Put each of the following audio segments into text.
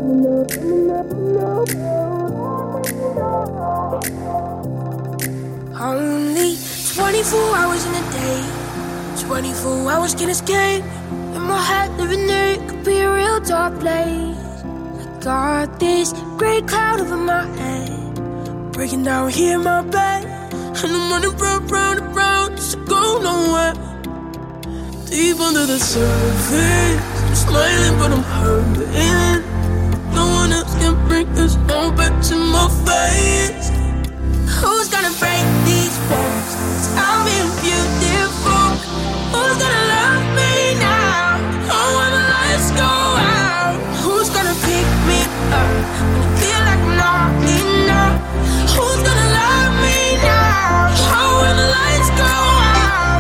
Only 24 hours in a day, 24 hours can escape. In my head, living there, it could be a real dark place. I got this gray cloud over my head, breaking down here in my bed, and I'm running round and round just to go nowhere. Deep under the surface, I'm smiling but I'm hurting. No one else can bring this all back to my face. Who's gonna break these walls? 'Cause I'm being beautiful. Who's gonna love me now? Oh, when the lights go out. Who's gonna pick me up when I feel like I'm not enough? Who's gonna love me now? Oh, when the lights go out.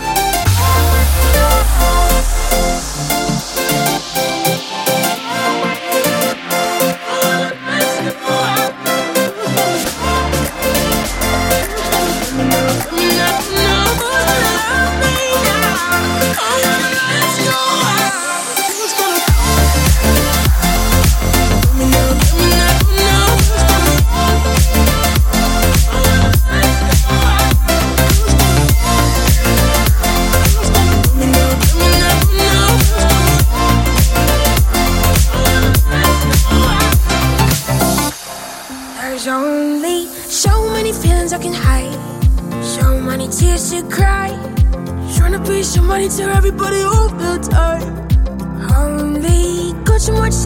There's only so many feelings I can hide, so many tears to cry, trying to be somebody to everybody all the time. Only got so much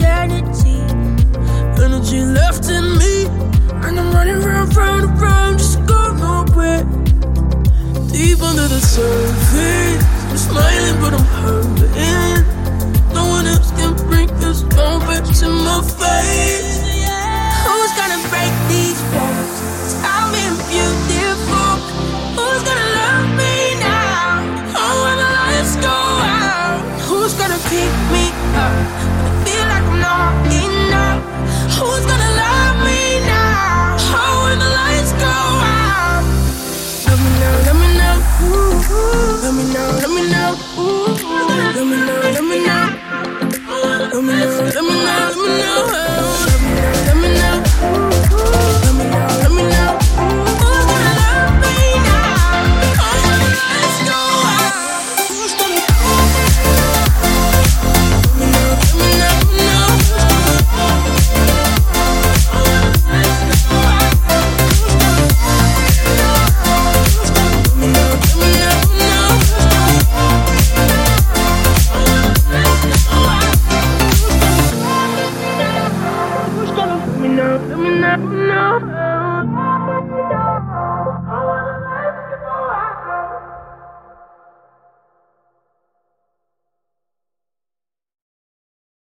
energy left in me, and I'm running round and round just to go nowhere. Deep under the surface, I'm smiling but I'm hurting. No one else can bring this all back to my face. Who's gonna break these walls? 'Cause I'm being beautiful. Who's gonna love me now? Oh, when the lights go out. Who's gonna pick me up when I feel like I'm not enough? Who's gonna love me now? Oh, when the lights go out. Let me know, let me know. Ooh, let me know, let me know. Ooh, let me know, let me know. Let me know, let me know, let me know. Let me know. Let me know, let me know. Who's gonna love me now? Oh, when the lights go out. Who's gonna let me know, let me know, let me know. Let me know, let me know, let me know. Who's gonna let me know, let me know, let me know.